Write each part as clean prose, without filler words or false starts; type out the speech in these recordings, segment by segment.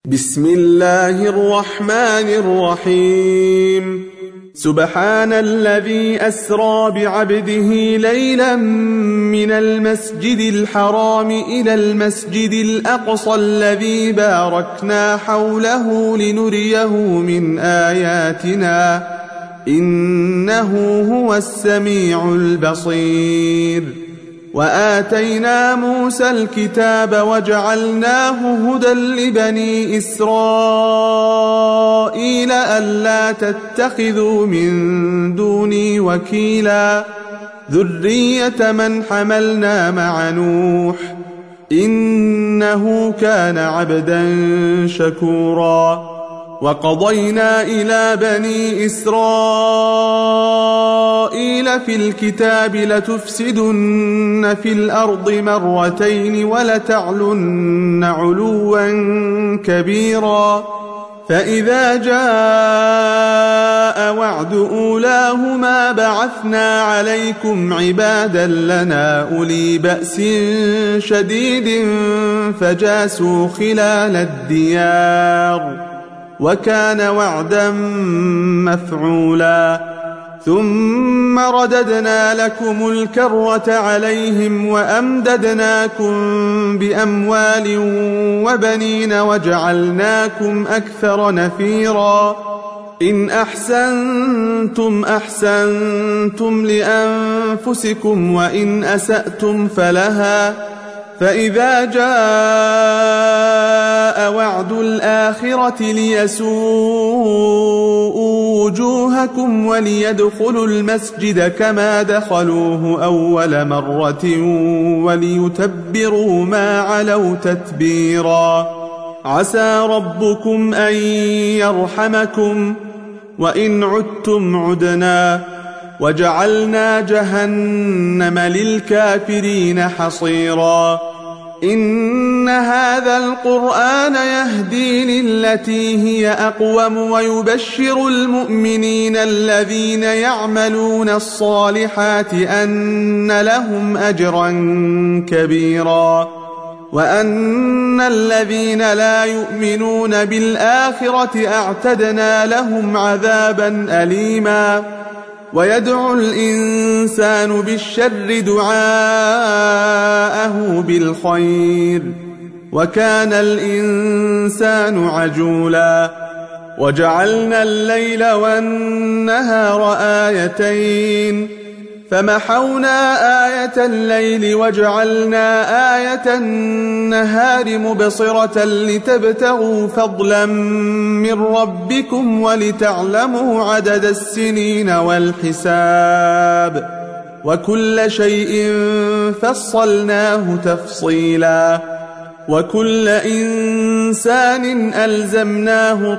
بسم الله الرحمن الرحيم. سبحان الذي أسرى بعبده ليلا من المسجد الحرام إلى المسجد الأقصى الذي باركنا حوله لنريه من آياتنا إنه هو السميع البصير. وآتينا موسى الكتاب وجعلناه هدى لبني إسرائيل ألا تتخذوا من دوني وكيلا ذرية من حملنا مع نوح إنه كان عبدا شكورا. وقضينا إلى بني إسرائيل في الكتاب لتفسدن في الأرض مرتين ولتعلن علوا كبيرا. فإذا جاء وعد أولاهما بعثنا عليكم عبادا لنا أولي بأس شديد فجاسوا خلال الديار وكان وعدا مفعولا. ثم رددنا لكم الكرة عليهم وأمددناكم بأموال وبنين وجعلناكم أكثر نفيرا. إن أحسنتم أحسنتم لأنفسكم وإن أسأتم فلها. فإذا جاء وعد الآخرة ليسوءوا وجوهكم وليدخلوا المسجد كما دخلوه أول مرة وليتبروا ما علوا تتبيرا. عسى ربكم أن يرحمكم وإن عدتم عدنا وجعلنا جهنم للكافرين حصيرا. إن هذا القرآن يهدي للتي هي أقوم ويبشر المؤمنين الذين يعملون الصالحات أن لهم أجرا كبيرا وأن الذين لا يؤمنون بالآخرة أعتدنا لهم عذابا أليما. ويدعو الإنسان بالشر دعاءه بالخير وكان الإنسان عجولا. وجعلنا الليل والنهار آيتين فمحونا آية الليل وجعلنا آية النهار مبصرة لتبتغوا فضلا من ربكم ولتعلموا عدد السنين والحساب وكل شيء فصلناه تفصيلا. وكل إنسان ألزمناه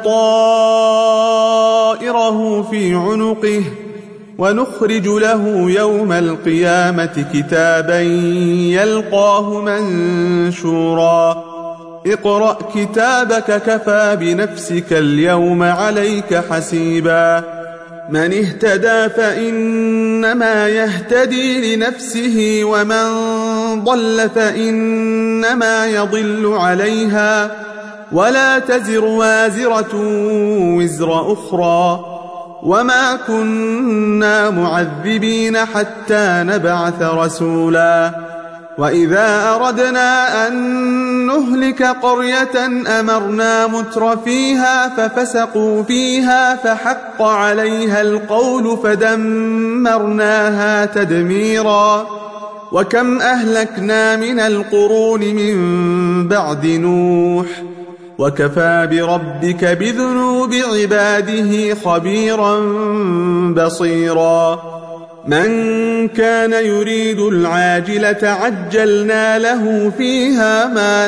طائره في عنقه ونخرج له يوم القيامة كتابا يلقاه منشورا. اقرأ كتابك كفى بنفسك اليوم عليك حسيبا. من اهتدى فإنما يهتدي لنفسه ومن ضل فإنما يضل عليها ولا تزر وازرة وزر أخرى وما كنا معذبين حتى نبعث رسولا. وإذا أردنا أن نهلك قرية أمرنا متر فيها ففسقوا فيها فحق عليها القول فدمرناها تدميرا. وكم أهلكنا من القرون من بعد نوح وكفى بربك بذنوب عباده خبيرا بصيرا. من كان يريد العاجلة عجلنا له فيها ما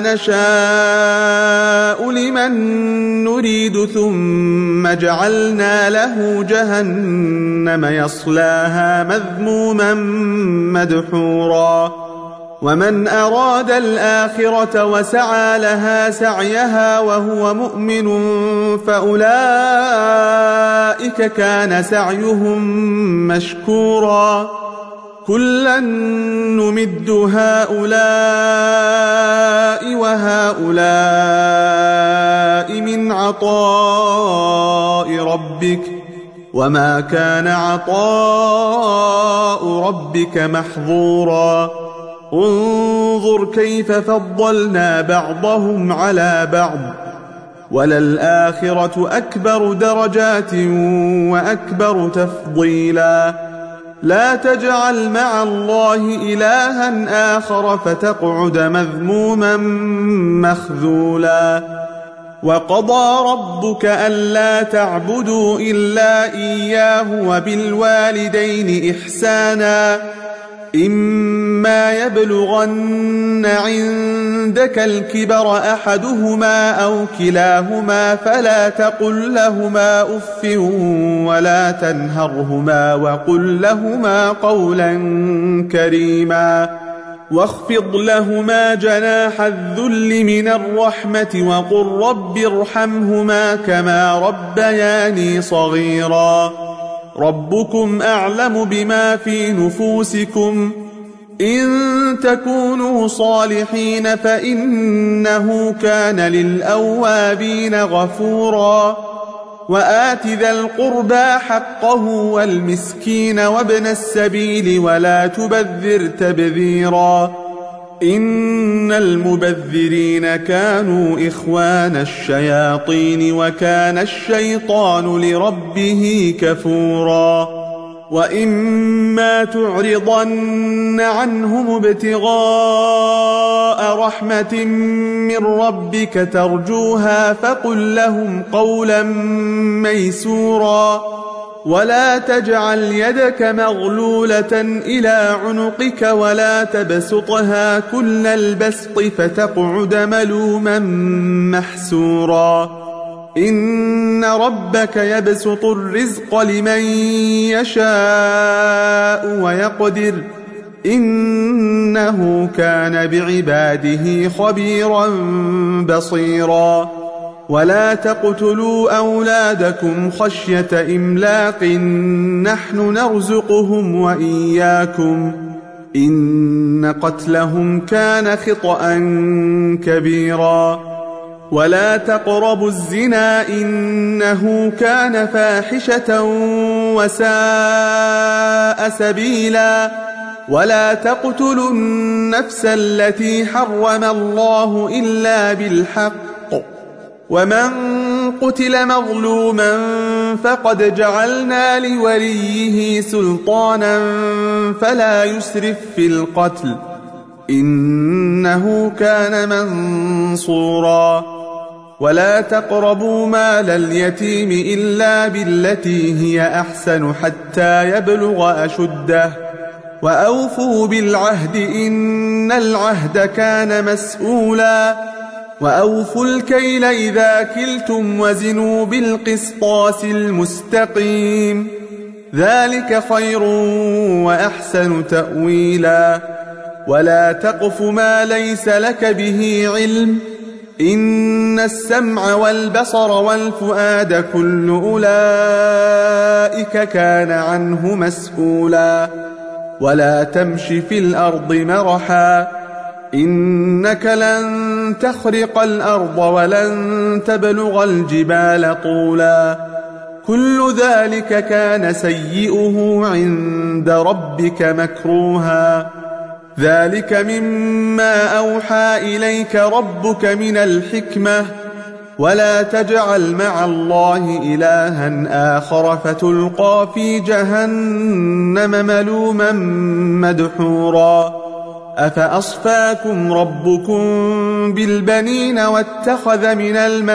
نشاء لمن نريد ثم جعلنا له جهنم يصلاها مذموما مدحورا. ومن أراد الآخرة وسعى لها سعيها وهو مؤمن فأولئك كان سعيهم مشكورا. كلا نمد هؤلاء وهؤلاء عطاء ربك وما كان عطاء ربك محظورا انظر كيف فضلنا بعضهم على بعض وللآخرة أكبر درجات وأكبر تفضيلا لا تجعل مع الله إلها آخر فتقعد مذموما مخذولا وقضى ربك ألا تعبدوا إلا إياه وبالوالدين إحسانا إما يبلغن عندك الكبر أحدهما أو كلاهما فلا تقل لهما أف ولا تنهرهما وقل لهما قولا كريما واخفض لهما جناح الذل من الرحمة وقل رب ارحمهما كما ربياني صغيرا ربكم أعلم بما في نفوسكم إن تكونوا صالحين فإنه كان للأوابين غفورا وآت ذا القربى حقه والمسكين وابن السبيل ولا تبذر تبذيرا إن المبذرين كانوا إخوان الشياطين وكان الشيطان لربه كفورا وإما تعرضن عنهم ابتغاء رحمة من ربك ترجوها فقل لهم قولا ميسورا ولا تجعل يدك مغلولة إلى عنقك ولا تبسطها كل البسط فتقعد ملوما محسورا إن ربك يبسط الرزق لمن يشاء ويقدر إنه كان بعباده خبيرا بصيرا ولا تقتلوا أولادكم خشية إملاق نحن نرزقهم وإياكم إن قتلهم كان خطأ كبيرا ولا تقربوا الزنا إنه كان فاحشة وساء سبيلا ولا تقتلوا النفس التي حرم الله إلا بالحق ومن قتل مظلوما فقد جعلنا لوليه سلطانا فلا يسرف في القتل إنه كان منصورا ولا تقربوا مال اليتيم إلا بالتي هي أحسن حتى يبلغ أشده وأوفوا بالعهد إن العهد كان مسؤولا وأوفوا الكيل إذا كلتم وزنوا بالقسطاس المستقيم ذلك خير وأحسن تأويلا ولا تقف ما ليس لك به علم إن السمع والبصر والفؤاد كل أولئك كان عنه مسؤولا ولا تمش في الأرض مرحا إنك لن تخرق الأرض ولن تبلغ الجبال طولا كل ذلك كان سيئه عند ربك مكروها ذلك مما أوحى إليك ربك من الحكمة ولا تجعل مع الله إلها آخر فتلقى في جهنم ملوما مدحورا أفأصفاكم ربكم بالبنين واتخذ من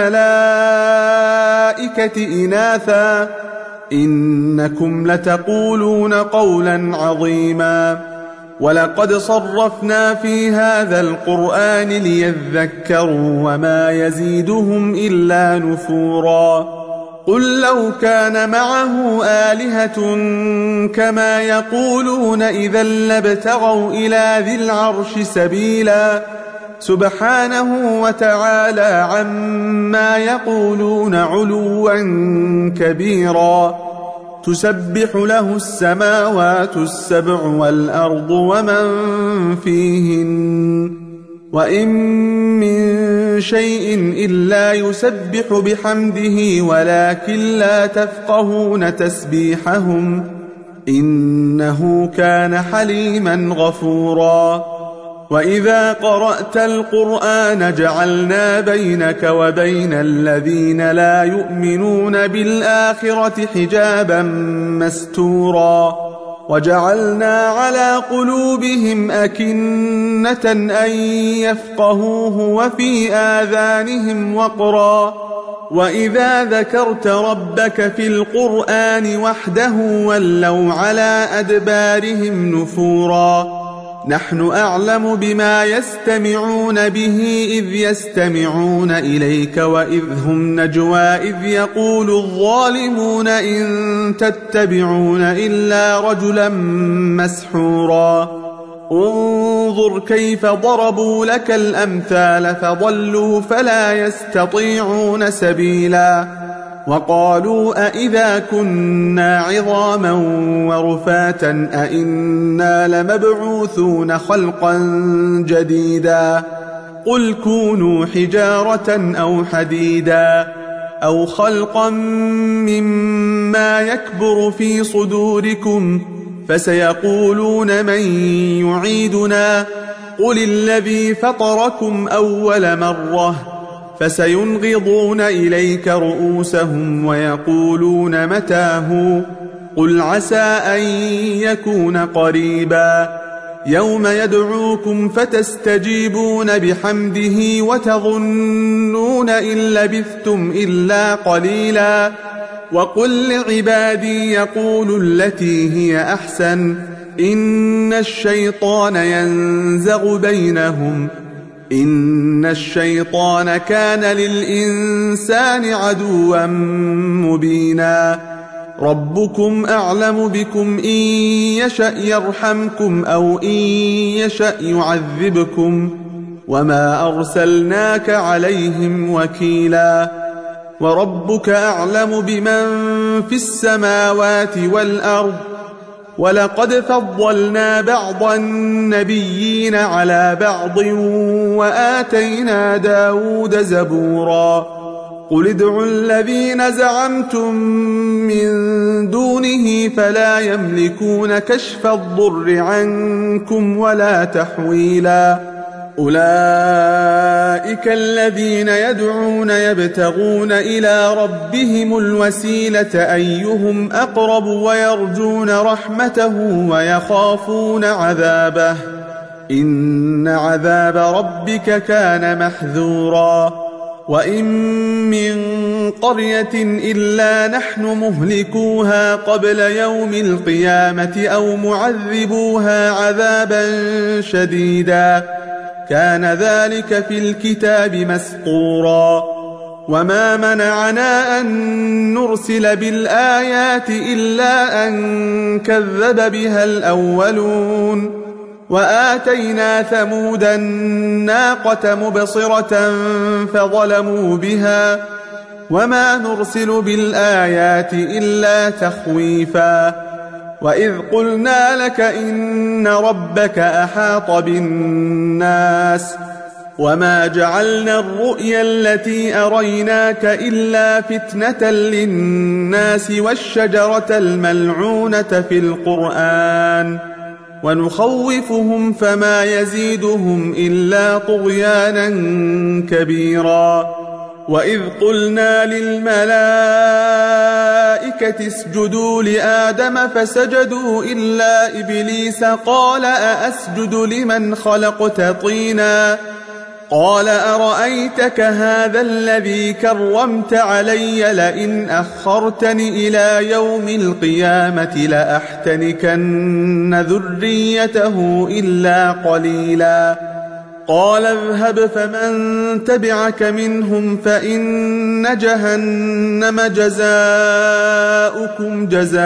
الملائكة إناثا إنكم لتقولون قولا عظيما ولقد صرفنا في هذا القرآن ليذكروا وما يزيدهم إلا نفورا قل لو كان معه آلهة كما يقولون إذا لابتغوا إلى ذي العرش سبيلا سبحانه وتعالى عما يقولون علوا كبيرا تسبح له السماوات السبع والأرض ومن فيهن وإن من شيء إلا يسبح بحمده ولكن لا تفقهون تسبيحهم إنه كان حليما غفورا وإذا قرأت القرآن جعلنا بينك وبين الذين لا يؤمنون بالآخرة حجابا مستورا وجعلنا على قلوبهم أكنة أن يفقهوه وفي آذانهم وقرا وإذا ذكرت ربك في القرآن وحده ولوا على أدبارهم نفورا نحن أعلم بما يستمعون به إذ يستمعون إليك وإذ هم نجوى إذ يقول الظالمون إن تتبعون إلا رجلا مسحورا انظر كيف ضربوا لك الأمثال فضلوا فلا يستطيعون سبيلا وقالوا أئذا كنا عظاما ورفاتا أئنا لمبعوثون خلقا جديدا قل كونوا حجارة أو حديدا أو خلقا مما يكبر في صدوركم فسيقولون من يعيدنا قل الذي فطركم أول مرة فسينغضون إليك رؤوسهم ويقولون متاه قل عسى أن يكون قريبا يوم يدعوكم فتستجيبون بحمده وتظنون إن لبثتم إلا قليلا وقل لعبادي يقولوا التي هي أحسن إن الشيطان ينزغ بينهم إن الشيطان كان للإنسان عدوا مبينا ربكم أعلم بكم إن يشأ يرحمكم أو إن يشأ يعذبكم وما أرسلناك عليهم وكيلا وربك أعلم بمن في السماوات والأرض ولقد فضلنا بعض النبيين على بعض وآتينا داود زبورا قل ادعوا الذين زعمتم من دونه فلا يملكون كشف الضر عنكم ولا تحويلا أولئك الذين يدعون يبتغون إلى ربهم الوسيلة أيهم أقرب ويرجون رحمته ويخافون عذابه إن عذاب ربك كان محذورا وإن من قرية إلا نحن مهلكوها قبل يوم القيامة أو معذبوها عذابا شديدا كان ذلك في الكتاب مسطورا وما منعنا أن نرسل بالآيات إلا أن كذب بها الأولون وآتينا ثمود الناقة مبصرة فظلموا بها وما نرسل بالآيات إلا تخويفا وإذ قلنا لك إن ربك أحاط بالناس وما جعلنا الرؤيا التي أريناك إلا فتنة للناس والشجرة الملعونة في القرآن ونخوفهم فما يزيدهم إلا طغيانا كبيرا وإذ قلنا للملائكة اسجدوا لآدم فسجدوا إلا إبليس قال أأسجد لمن خلقت طينا قال أرأيتك هذا الذي كرمت علي لئن أخرتني إلى يوم القيامة لأحتنكن ذريته إلا قليلا قال اذهب فمن تبعك منهم فإن جهنم جزاؤكم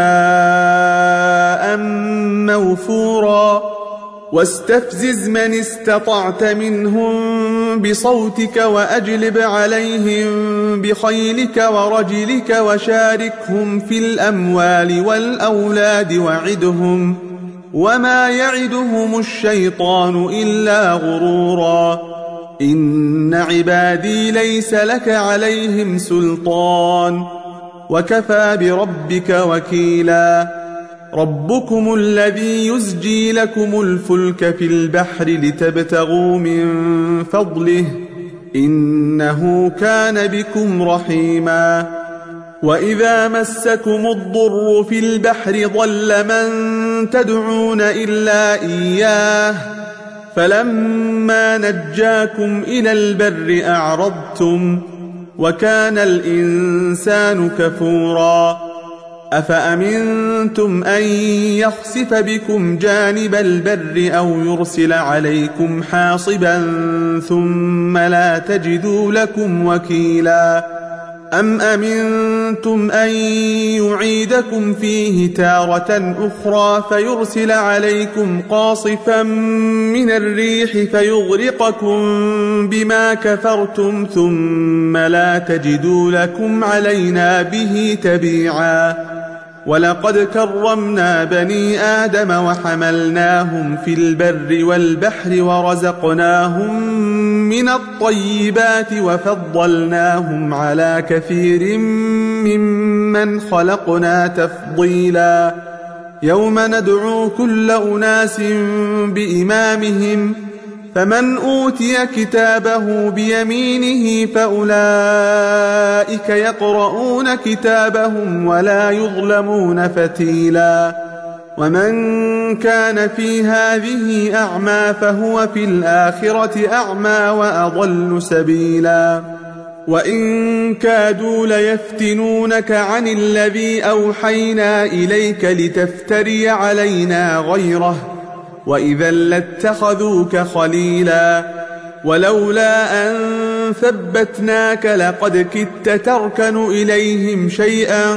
جزاء موفورا واستفزز من استطعت منهم بصوتك وأجلب عليهم بخيلك ورجلك وشاركهم في الأموال والأولاد وعدهم وما يعدهم الشيطان إلا غرورا إن عبادي ليس لك عليهم سلطان وكفى بربك وكيلا ربكم الذي يزجي لكم الفلك في البحر لتبتغوا من فضله إنه كان بكم رحيما وإذا مسكم الضر في البحر ضل من تدعون إلا إياه فلما نجاكم إلى البر أعرضتم وكان الإنسان كفورا أفأمنتم أن يخسف بكم جانب البر أو يرسل عليكم حاصبا ثم لا تجدوا لكم وكيلا أم أمنتم أن يعيدكم فيه تارة أخرى فيرسل عليكم قاصفا من الريح فيغرقكم بما كفرتم ثم لا تجدوا لكم علينا به تبيعا ولقد كرمنا بني آدم وحملناهم في البر والبحر ورزقناهم من الطيبات وفضلناهم على كثير ممن خلقنا تفضيلا يوم ندعو كل أناس بإمامهم فمن أوتي كتابه بيمينه فأولئك يقرؤون كتابهم ولا يظلمون فتيلا ومن كان في هذه أعمى فهو في الآخرة أعمى وأضل سبيلا وإن كادوا ليفتنونك عن الذي أوحينا إليك لتفتري علينا غيره وإذا لاتخذوك خليلا ولولا أن ثبتناك لقد كدت تركن إليهم شيئا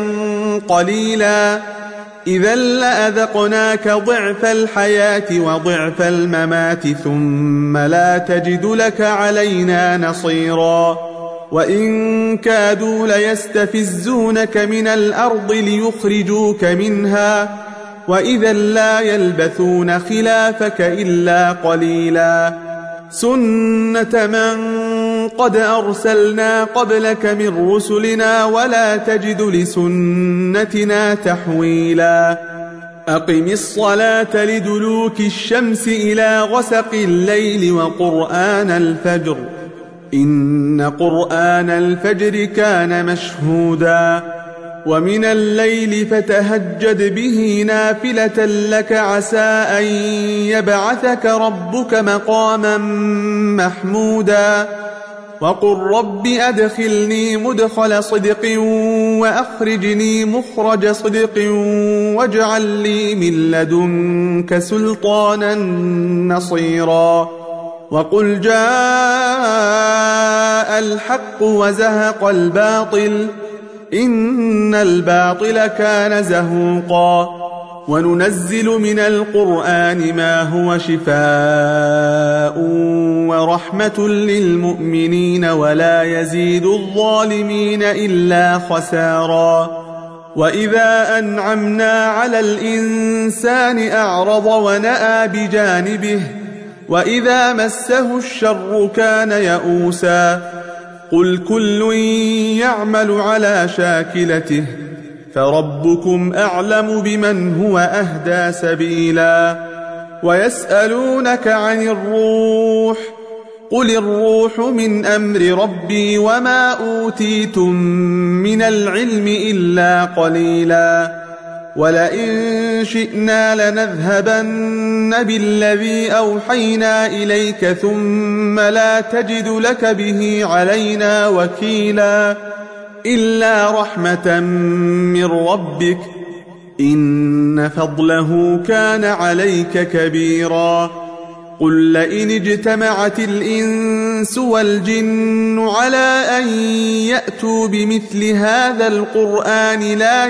قليلا إذا لأذقناك ضعف الحياة وضعف الممات ثم لا تجد لك علينا نصيرا وإن كادوا ليستفزونك من الأرض ليخرجوك منها وإذا لا يلبثون خلافك إلا قليلا سنة من قد أرسلنا قبلك من رسلنا ولا تجد لسنتنا تحويلا أقم الصلاة لدلوك الشمس إلى غسق الليل وقرآن الفجر إن قرآن الفجر كان مشهودا ومن الليل فتهجد به نافلة لك عسى أن يبعثك ربك مقاما محمودا وقل رب أدخلني مدخل صدق وأخرجني مخرج صدق واجعل لي من لدنك سلطانا نصيرا وقل جاء الحق وزهق الباطل إن الباطل كان زهوقا وننزل من القرآن ما هو شفاء ورحمة للمؤمنين ولا يزيد الظالمين إلا خسارا وإذا أنعمنا على الإنسان أعرض ونأى بجانبه وإذا مسه الشر كان يئوسا قل كل يعمل على شاكلته فربكم أعلم بمن هو أهدى سبيلا ويسألونك عن الروح قل الروح من أمر ربي وما أوتيتم من العلم إلا قليلا ولئن شئنا لنذهبن بالذي أوحينا إليك ثم لا تجد لك به علينا وكيلا إلا رحمة من ربك إن فضله كان عليك كبيرا قل لئن اجتمعت الإنس والجن على أن يأتوا بمثل هذا القرآن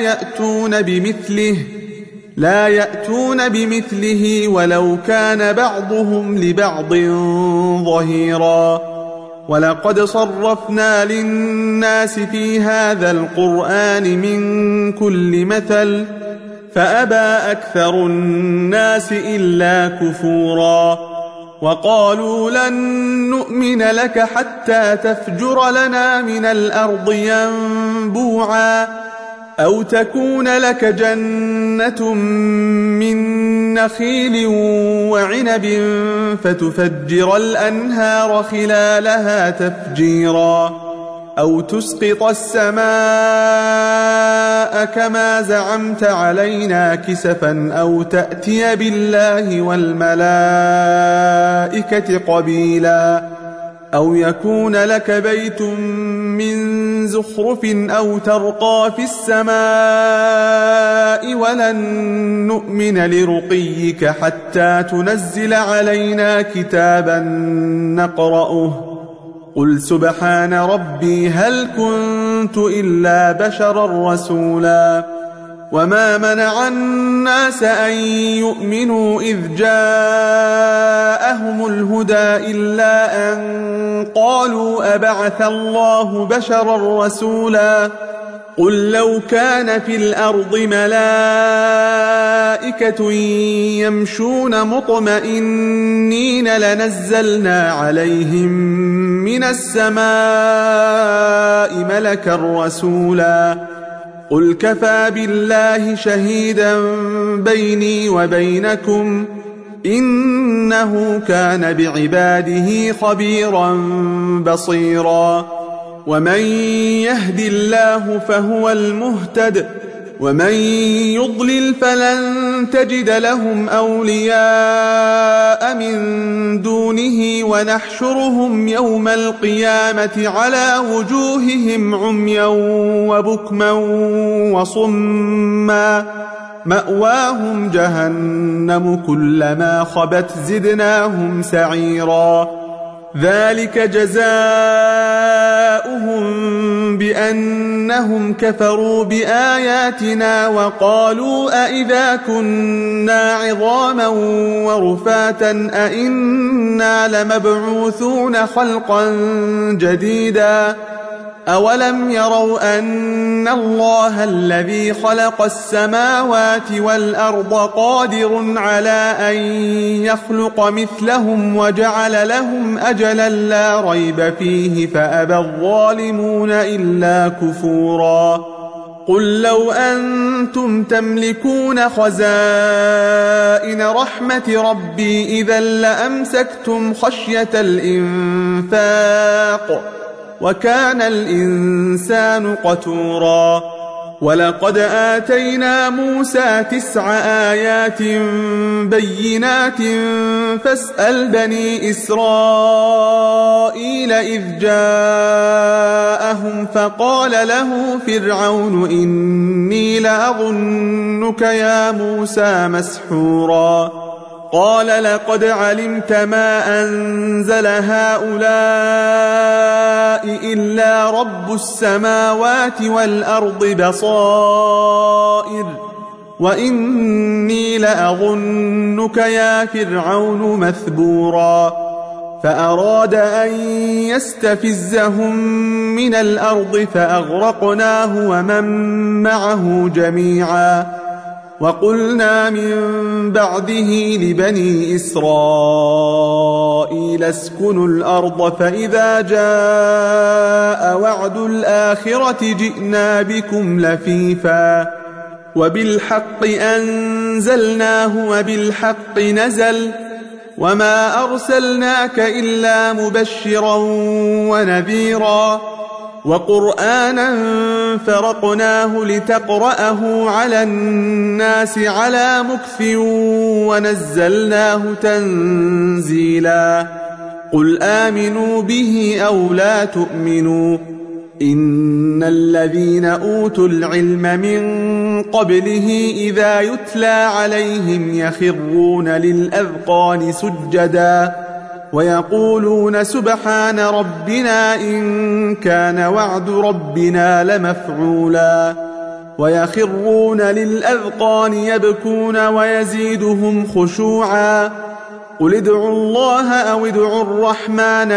لا يأتون بمثله ولو كان بعضهم لبعض ظهيرا ولقد صرفنا للناس في هذا القرآن من كل مثل فأبى أكثر الناس إلا كفورا وقالوا لن نؤمن لك حتى تفجر لنا من الأرض ينبوعا أو تكون لك جنة من نخيل وعنب فتفجر الأنهار خلالها تفجيرا أو تسقط السماء كما زعمت علينا كسفا أو تأتي بالله والملائكة قبيلا أو يكون لك بيت من زخرف أو ترقى في السماء ولن نؤمن لرقيك حتى تنزل علينا كتابا نقرأه قل سبحان ربي هل كنت إلا بشرا رسولا وما منع الناس أن يؤمنوا إذ جاءهم الهدى إلا أن قالوا أبعث الله بشرا رسولا قل لو كان في الأرض ملائكة يمشون مطمئنين لنزلنا عليهم من السماء ملكا رسولا قل كفى بالله شهيدا بيني وبينكم إنه كان بعباده خبيرا بصيرا ومن يهد الله فهو المهتد ومن يضلل فلن تجد لهم أولياء من دونه ونحشرهم يوم القيامة على وجوههم عميا وبكما وصما مأواهم جهنم كلما خبت زدناهم سعيرا ذلك جزاؤهم بأنهم كفروا بآياتنا وقالوا أئذا كنا عظاما ورفاتا أئنا لمبعوثون خلقا جديدا أولم يروا أن الله الذي خلق السماوات والأرض قادر على أن يخلق مثلهم وجعل لهم أجلا لا ريب فيه فأبى الظالمون إلا كفورا قل لو أنتم تملكون خزائن رحمة ربي إذا لأمسكتم خشية الإنفاق وكان الإنسان قتورا ولقد آتينا موسى 9 آيات بينات فاسأل بني إسرائيل إذ جاءهم فقال له فرعون إني لأظنك يا موسى مسحورا قال لقد علمت ما أنزل هؤلاء إلا رب السماوات والأرض بصائر وإني لأظنك يا فرعون مثبورا فأراد أن يستفزهم من الأرض فأغرقناه ومن معه جميعا وقلنا من بعده لبني إسرائيل اسكنوا الأرض فإذا جاء وعد الآخرة جئنا بكم لفيفا وبالحق أنزلناه وبالحق نزل وما أرسلناك إلا مبشرا ونذيرا وقرآنا فرقناه لتقرأه على الناس على مكث ونزلناه تنزيلا قل آمنوا به أو لا تؤمنوا إن الذين أوتوا العلم من قبله إذا يتلى عليهم يخرون للأذقان سجدا ويقولون سبحان ربنا إن كان وعد ربنا لمفعولا ويخرون للأذقان يبكون ويزيدهم خشوعا قل ادعوا الله أو ادعوا الرحمن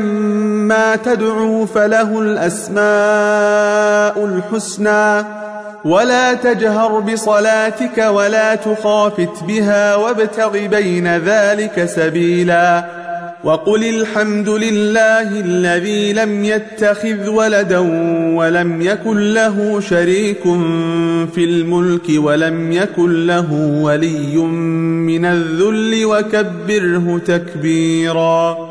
أيما تدعوا فله الأسماء الحسنى ولا تجهر بصلاتك ولا تخافت بها وابتغ بين ذلك سبيلا وقل الحمد لله الذي لم يتخذ ولدا ولم يكن له شريك في الملك ولم يكن له ولي من الذل وكبره تكبيرا.